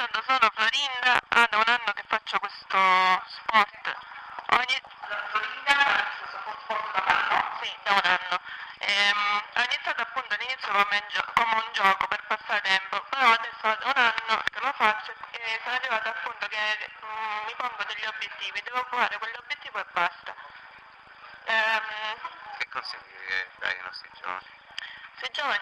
ricordo sono Florinda, da un anno che faccio questo sport. Florinda faccio questo sport da un anno? Sì, da un anno. Ho iniziato appunto all'inizio come un gioco per passare tempo, però adesso da un anno che lo faccio e sono arrivata al punto che mi pongo degli obiettivi, devo fare quell'obiettivo e basta. Che consigli dai ai nostri giovani? Sei giovani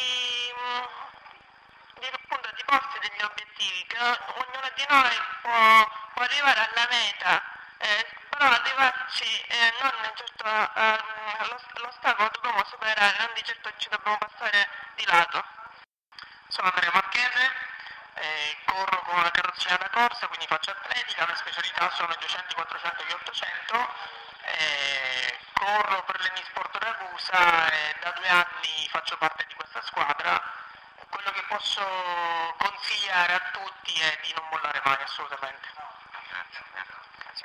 appunto di porsi degli obiettivi che ognuno di noi può arrivare alla meta, però arrivarci non certo l'ostacolo dobbiamo superare, non di certo ci dobbiamo passare di lato. Sono Andrea Marchese, corro con una carrozzina da corsa, quindi faccio atletica, le specialità sono i 200, 400 e gli 800. Corro per l'Enisport Ragusa e da 2 anni faccio parte di questa squadra. Quello che posso consigliare a tutti è di non mollare mai assolutamente. Grazie.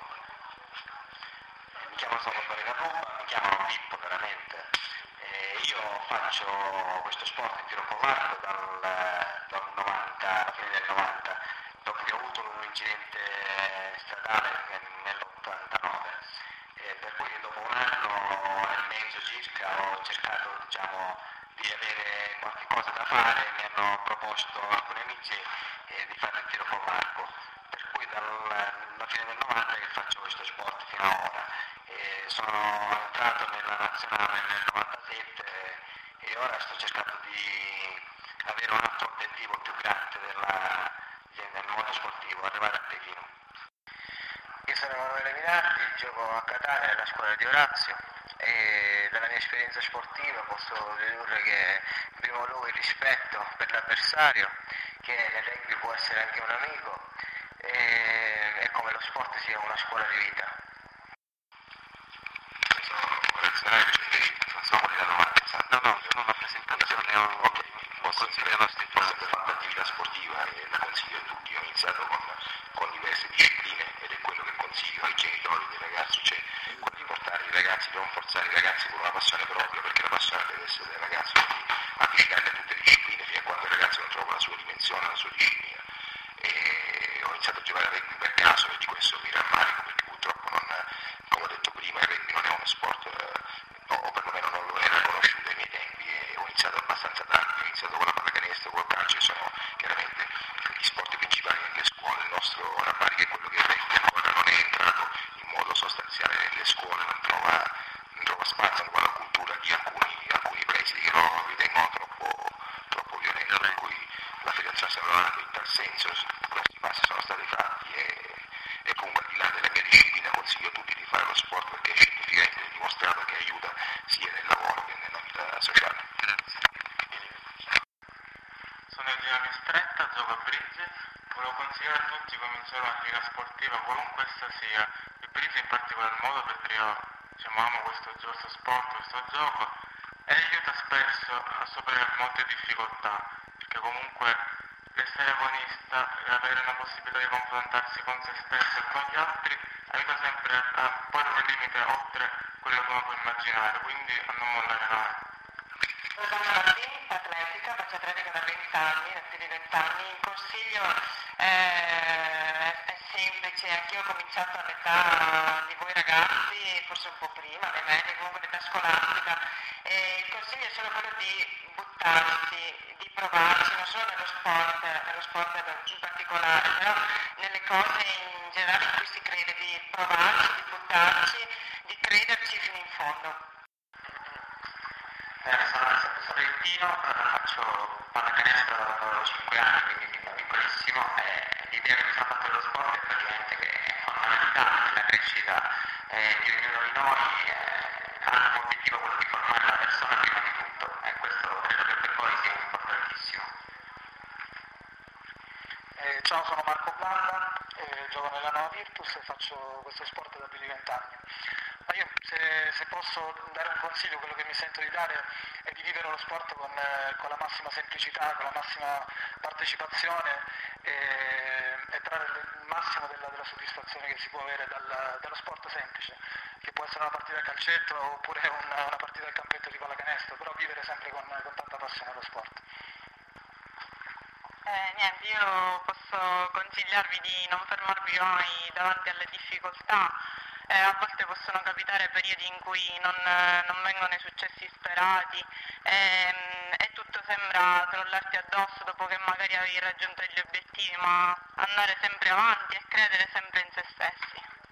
Mi chiamo Salvatore Capomba, mi chiamano Pippo veramente. Io faccio questo sport di tiro con l'arco dal 90, alla fine del 90, dopo che ho avuto un incidente stradale nell'89. Per cui dopo un anno e mezzo circa ho cercato di avere qualche cosa da fare, mi hanno proposto alcuni amici di fare il tiro con l'arco, per cui dalla fine del 90 che faccio questo sport fino ad ora. Sono entrato nella nazionale nel 97 e ora sto cercando di avere un altro obiettivo più grande nel mondo sportivo, arrivare a Pechino. Io sono Emanuele Minardi, gioco a Catania nella squadra di Orazio e dalla mia esperienza sportiva posso dedurre che in primo luogo il rispetto per l'avversario, che nel rugby può essere anche un amico, e come lo sport sia una scuola di vita. Non una presentazione, ho consiglio ai nostri giovani. Ho fatto attività sportiva e la consiglio a tutti. Ho iniziato con diverse discipline ed è quello che consiglio ai genitori dei ragazzi, cioè quello di portare i ragazzi, di non forzare i ragazzi con una passione propria, perché la passione deve essere del ragazzo, quindi avvicinarli a tutte le discipline fino a quando il ragazzo non trova la sua dimensione, la sua disciplina. E ho iniziato a giocare a rugby per caso e di questo mi rammarico perché purtroppo non, come ho detto prima, il rugby non è uno sport, o perlomeno non lo era conosciuto ai miei tempi e ho iniziato abbastanza tardi, ho iniziato con la pallacanestro, col calcio, sono chiaramente gli sport principali nelle scuole. Il nostro rammarico è quello che il rugby ancora non è entrato in modo sostanziale nelle scuole, non trova spazio nella cultura di alcuni paesi che lo ritengono troppo violento, per cui la federazione sta lavorando in tal senso, questi passi sono stati fatti e comunque al di là della mia disciplina consiglio a tutti di fare lo sport perché è scientificamente dimostrato che aiuta sia nel lavoro che nella vita sociale. Grazie. Sono Eugenio Mistretta, gioco a bridge. Volevo consigliare a tutti di cominciare un'attività sportiva, qualunque essa sia. Il bridge in particolar modo perché io amo questo sport, questo gioco, e aiuta spesso a superare molte difficoltà, perché comunque essere agonista e avere la possibilità di confrontarsi con se stesso e con gli altri aiuta sempre a porre un limite oltre quello che uno può immaginare, quindi a non mollare mai. Sono Martini, atletica, faccio atletica da 20 anni, da più di 20 anni. Il consiglio è semplice, anch'io ho cominciato all'età di voi ragazzi, forse un po' prima, alle medie, comunque all'età scolastica. E il consiglio è solo quello di buttarsi, di provarsi, non solo nello sport in particolare, però nelle cose in generale in cui si crede, di provarsi, di buttarsi, di crederci fino in fondo. Sono Alessandro Sorrentino, faccio pallacanestro da 5 anni, quindi fin da piccolissimo, e l'idea che mi sono fatto dello sport è praticamente che è fondamentale nella crescita di ognuno di noi, ha come obiettivo quello di formare la persona prima di tutto, e questo credo che per voi sia importantissimo. Ciao, sono Marco Blanda, gioco nella Nova Virtus e faccio questo sport da più di 20 anni. Ma io se posso dare un consiglio, quello che mi sento di dare è di vivere lo sport con la massima semplicità, con la massima partecipazione e trarre il massimo della soddisfazione che si può avere dallo sport semplice, che può essere una partita a calcetto oppure una partita al campetto di pallacanestro, però vivere sempre con tanta passione lo sport. Niente, io posso consigliarvi di non fermarvi mai davanti alle difficoltà. A volte possono capitare periodi in cui non vengono i successi sperati e tutto sembra crollarti addosso dopo che magari avevi raggiunto gli obiettivi, ma andare sempre avanti e credere sempre in se stessi.